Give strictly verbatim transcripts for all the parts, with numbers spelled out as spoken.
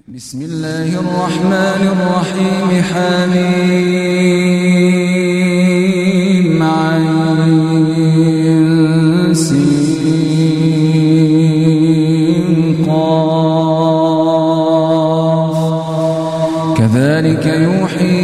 بسم الله الرحمن الرحيم. حميم عين سين قاف. كذلك يوحي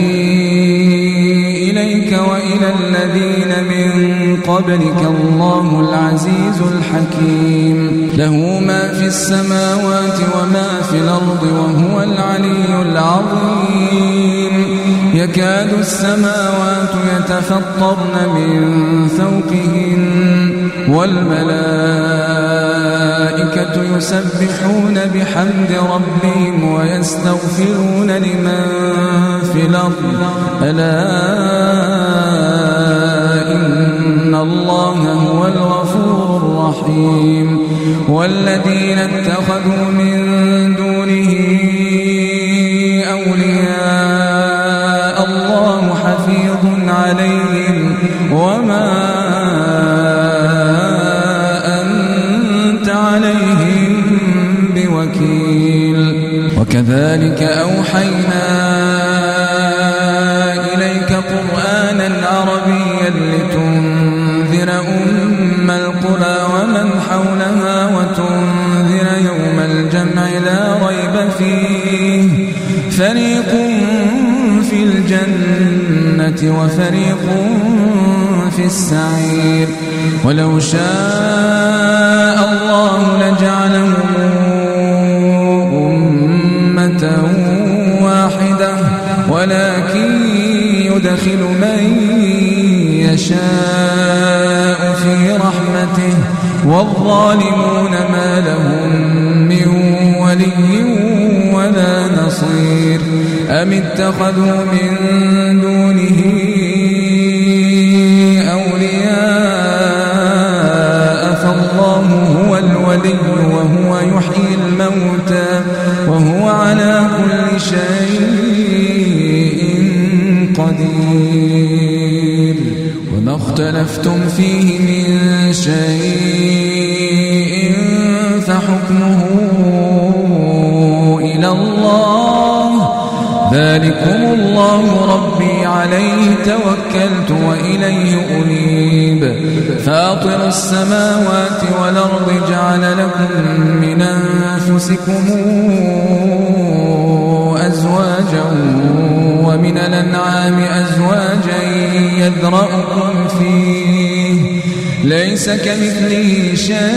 إليك وإلى الذين من قبلك الله العزيز الحكيم. له ما في السماوات وما في الأرض وهو العلي العظيم. يكاد السماوات يتفطرن من فوقهن والملائكة يسبحون بحمد ربهم ويستغفرون لمن في الأرض ألا إن الله هو الغفور الرحيم. والذين اتخذوا من دونه أولياء الله حفيظ عليهم وما أنت عليهم بوكيل. وكذلك أوحينا إليك قرآنا عربيا لتنذر أم القرى ومن حولها وتنذر يوم الجمع لا ريب فيه فريق في الجنة وفريق في السعير. ولو شاء الله لجعلهم أمة واحدة ولكن يدخل من يشاء في رحمته والظالمون ما لهم من ولي ولا نصير. أم اتخذوا من دونه أولياء فالله هو الولي وهو يحيي الموتى وهو على كل شيء قدير. وما اختلفتم فيه من شيء فحكمه إلى الله ذلكم الله ربي عليه توكلت وإليه أنيب. فاطر السماوات والأرض جعل لكم من أنفسكم أزواجا ومن الأنعام أزواجا يذرأكم فيه ليس كمثله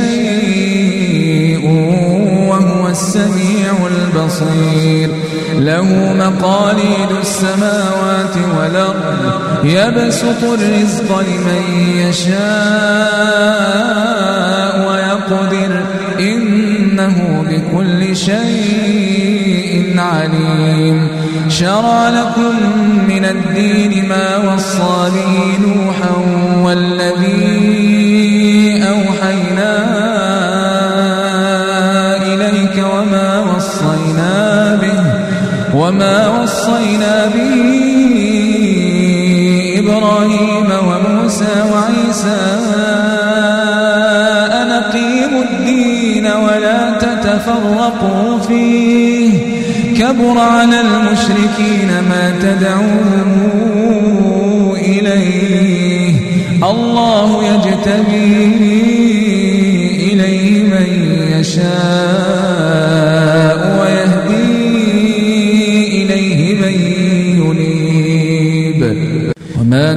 شيء وهو السميع البصير. له مقاليد السماوات والأرض يبسط الرزق لمن يشاء ويقدر إنه بكل شيء عليم. شرع لكم من الدين ما وصى به نوحا والذي أوحينا إليك وما وصينا به وما وصينا به إبراهيم وموسى وعيسى أن أقيموا الدين ولا تتفرقوا فيه كبر على المشركين ما تدعوهم إليه. الله يجتبي إليه من يشاء ويهدي إليه من ينيب. وما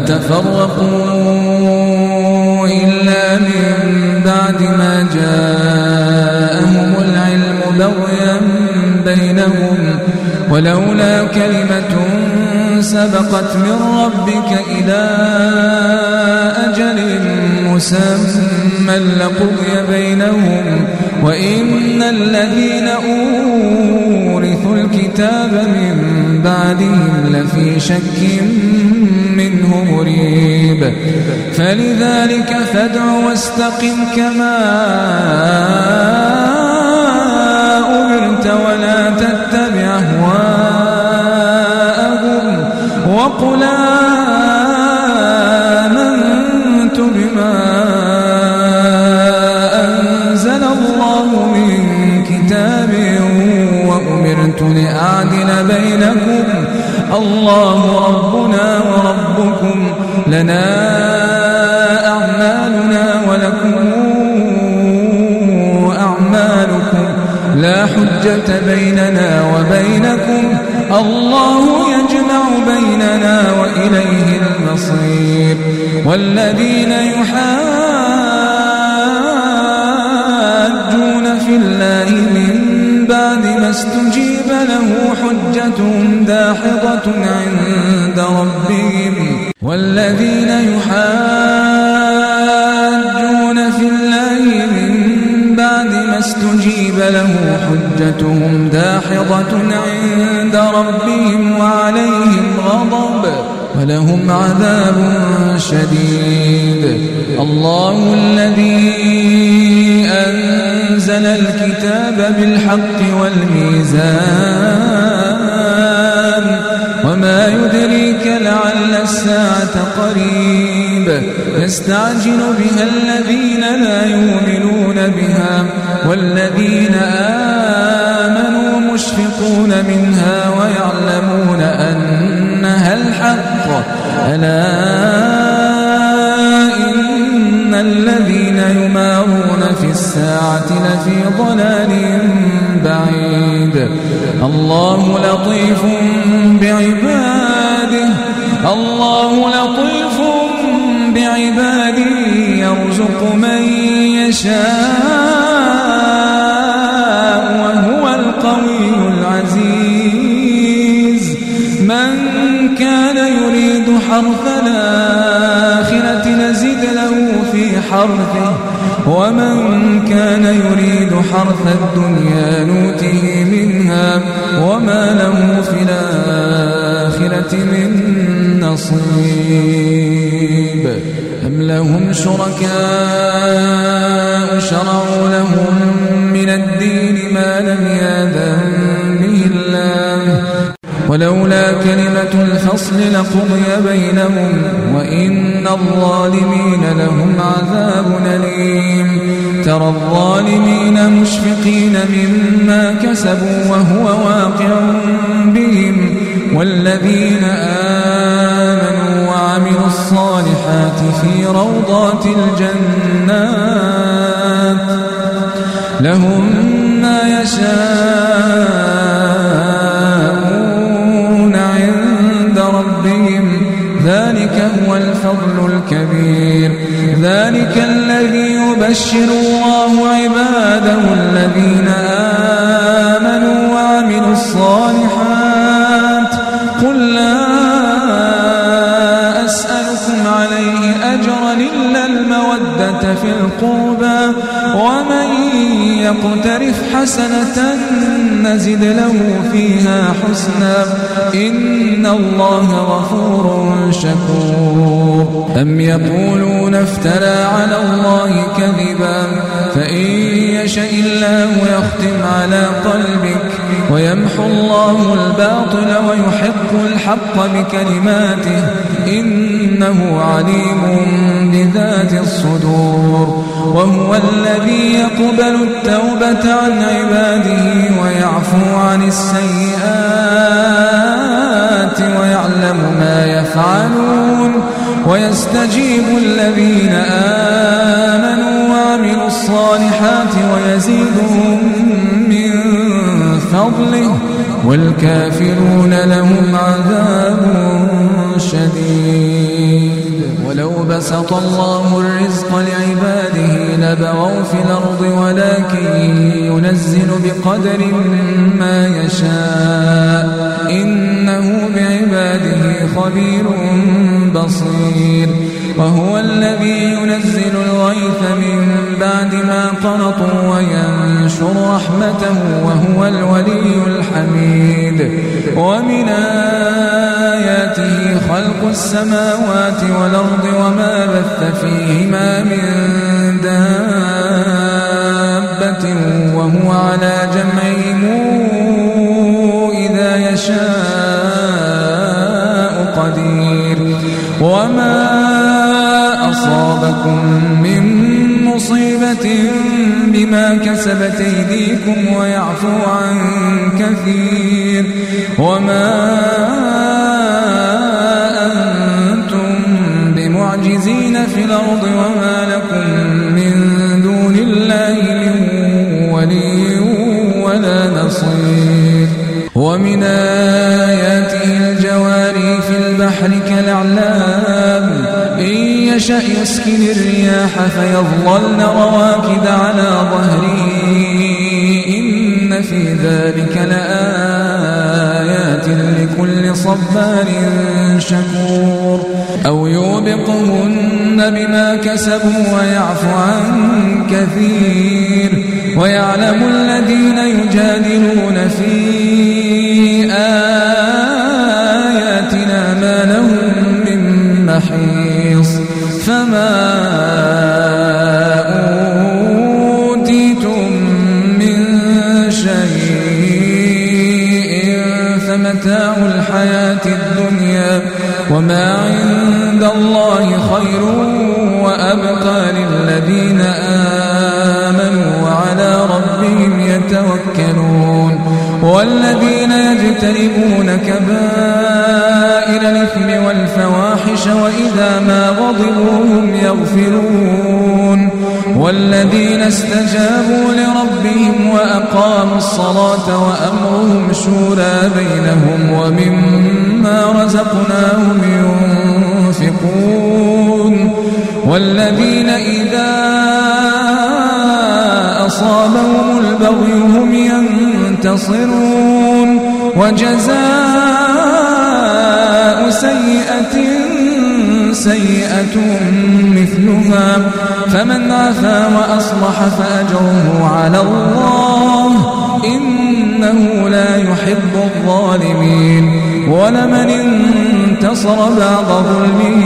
تفرقوا إلا من بعد ما جاءهم العلم بغيا بينهم ولولا كلمة سبقت من ربك إلى أجل مسمى لقضي بينهم وإن الذين أورثوا الكتاب من بعدهم لفي شك منه مريب. فلذلك فادع واستقم كما أمرت ولا تتبع أهواءهم وقل آمنت بما أنزل الله من كتاب وأمرت بينكم الله ربنا وربكم لنا أعمالنا ولكم أعمالكم لا حجة بيننا وبينكم الله يجمع بيننا وإليه المصير والذين يحاجون في الله من بعد ما استجيب له حجتهم داحضة عند ربهم والذين يحاجون في الله من بعد ما استجيب له حجتهم داحضة عند ربهم وعليهم غضب ولهم عذاب شديد الله الذي أنزل الكتاب بالحق والميزان وما يدريك لعل الساعة قريب يستعجل بها الذين لا يؤمنون بها والذين آمنوا مشفقون منها ويعلمون أنها الحق ألا إن الذين يمارون في الساعة لفي ضلال بعيد الله لطيف بعباده الله لطيف بعباده يرزق من يشاء وهو القوي العزيز من كان يريد حرث الآخرة نزد له في حرثه ومن كان يريد حرث الدنيا نوته منها وما له في الآخرة من نصيب أم لهم شركاء شرعوا لهم من الدين ما لم يأذن به الله ولولا كلمة الفصل لقضي بينهم وإن الظالمين لهم عذاب أليم ترى الظالمين مشفقين مما كسبوا وهو واقع بهم والذين آمنوا وعملوا الصالحات في روضات الجنات لهم ما يشاءون عند ربهم ذلك هو الفضل الكبير ذلك الذي يبشر الله عباده الذين آمنوا وعملوا الصالحات قل لا أسألكم عليه أجرا إلا المودة في القربى ومن يقترف حسنة نزد له فيها حسنا إن الله غفور شكور أم يقولون افترى على الله كذبا فإن يشاء الله يختم على قلبك ويمحو الله الباطل ويحق الحق بكلماته إنه عليم بذات الصدور وهو الذي يقبل التوبة عن عباده ويعفو عن السيئات ويعلم ما يفعلون ويستجيب الذين آمنوا وعملوا الصالحات ويزيدهم من فضله والكافرون لهم عذاب شديد ولو بسط الله الرزق لعباده لبغوا في الأرض ولكن ينزل بقدر ما يشاء إنه بعباده خبير بصير وهو الذي ينزل الغيث من بعد ما قنطوا وينشر رحمته وهو الولي الحميد ومن آياته خلق السماوات والأرض وما بث فيهما من دابة وهو على جمعهم إذا يشاء قدير وما أصابكم من مصيبة بما كسبت أيديكم ويعفو عن كثير وما أنتم بمعجزين في الأرض وما لكم من دون الله من ولي ولا نصير ومن آياته الجواري في البحر كالأعلام إن يشأ يسكن الرياح فيظللن رواكد على ظهره إن في ذلك لآيات لكل صبار شكور أو يوبقهن بما كسبوا ويعفو عن كثير ويعلم الذين يجادلون في آياتنا ما لهم من محيص فما أوتيتم من شيء فمتاع الحياة الدنيا وما عند الله خير وأبقى للذين آمنوا وعلى ربهم يتوكلون والذين يجتنبون كبائر الإثم والفواحش وإذا ما غضبوا هم يغفرون والذين استجابوا لربهم وأقاموا الصلاة وأمرهم شورى بينهم ومما رزقناهم ينفقون والذين إذا أصابهم البغي هم ينتصرون وجزاء سيئة سيئة مثلها فمن عفا وأصلح فأجره على الله إنه لا يحب الظالمين ولمن انتصر بعد ظلمه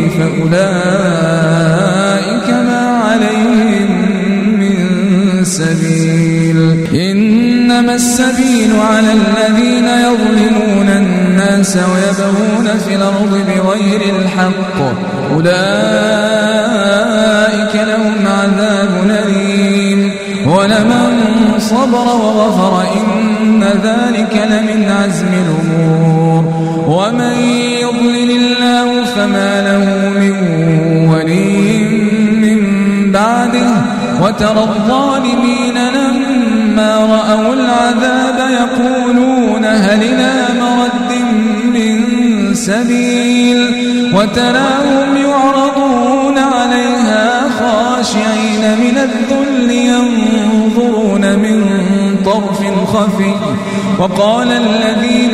فأولئك ما عليهم من سبيل إنما السبيل على الذين يظلمون الناس ويبغون في الأرض بغير الحق أولئك لهم عذاب أليم ولمن صبر وغفر إن ذلك لمن عزم الأمور ومن يضلل الله فما له من ولي من بعده وترى الظالمين لما رأوا العذاب يقولون هل إلى مرد من سبيل وتراهم يعرضون عليها خاشعين من الذل ينظرون من طرف خفي وقال الذين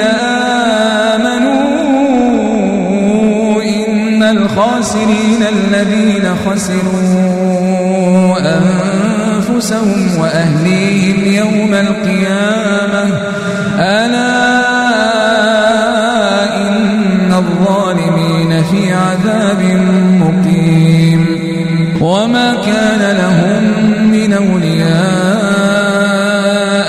آمنوا إن الخاسرين الذين خسروا أنفسهم وأهليهم يوم القيامة ألا إن الظالمين في عذاب مقيم وما كان لهم من أولياء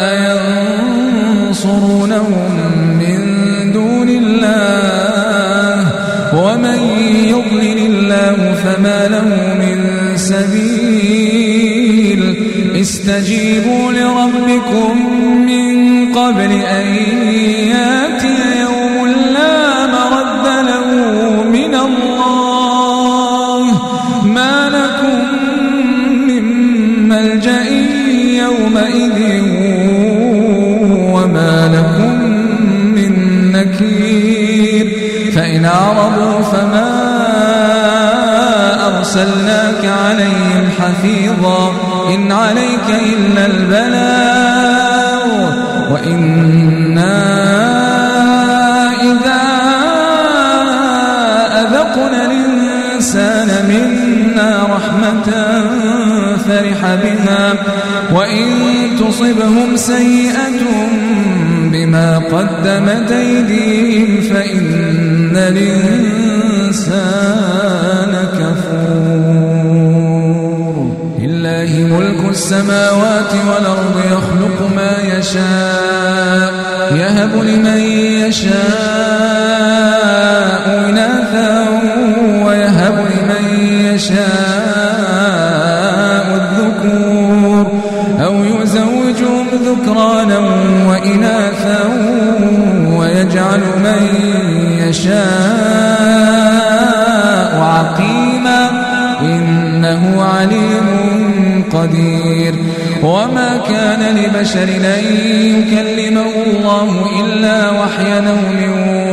ينصرونهم من دون الله ومن يضلل الله فما له من سبيل استجيبوا لربكم من قبل أن يأتي يوم لا مرد له من الله ما لكم من ملجأ يومئذ وما لكم من نكير فإن أعرضوا فما أرسلناك عليهم حفيظا إن عليك إلا البلاغ وإنا إذا أذقنا الإنسان منا رحمة فرح بها وإن تصبهم سيئة بما قدمت أيديهم فإن الإنسان كفور لله ملك السماوات والأرض يخلق ما يشاء يهب لمن يشاء إناثا ويهب لمن يشاء الذكور أو يزوجهم ذكرانا وإناثا ويجعل من يشاء عقيما إنه عليم قدير وما كان لبشر أن يكلمه الله إلا وحيا أو من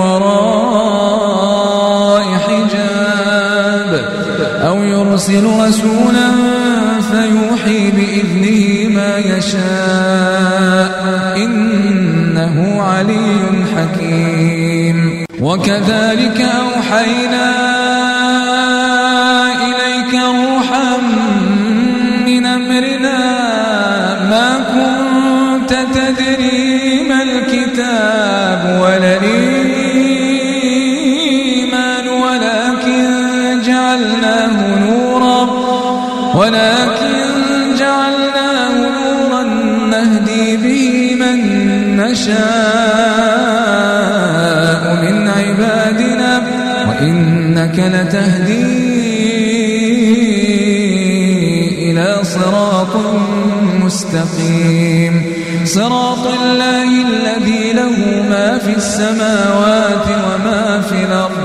وراء حجاب أو يرسل رسولا فيوحي بإذنه ما يشاء إنه علي حكيم وكذلك أوحينا إليك روحا من أمرنا ما كنت تدري ما الكتاب ولا الإيمان ولكن جعلناه نورا ولكن جعلناه نورا نهدي به من نشاء من عبادنا وإنك لتهدي إلى صراط مستقيم صراط الله الذي له ما في السماوات وما في الأرض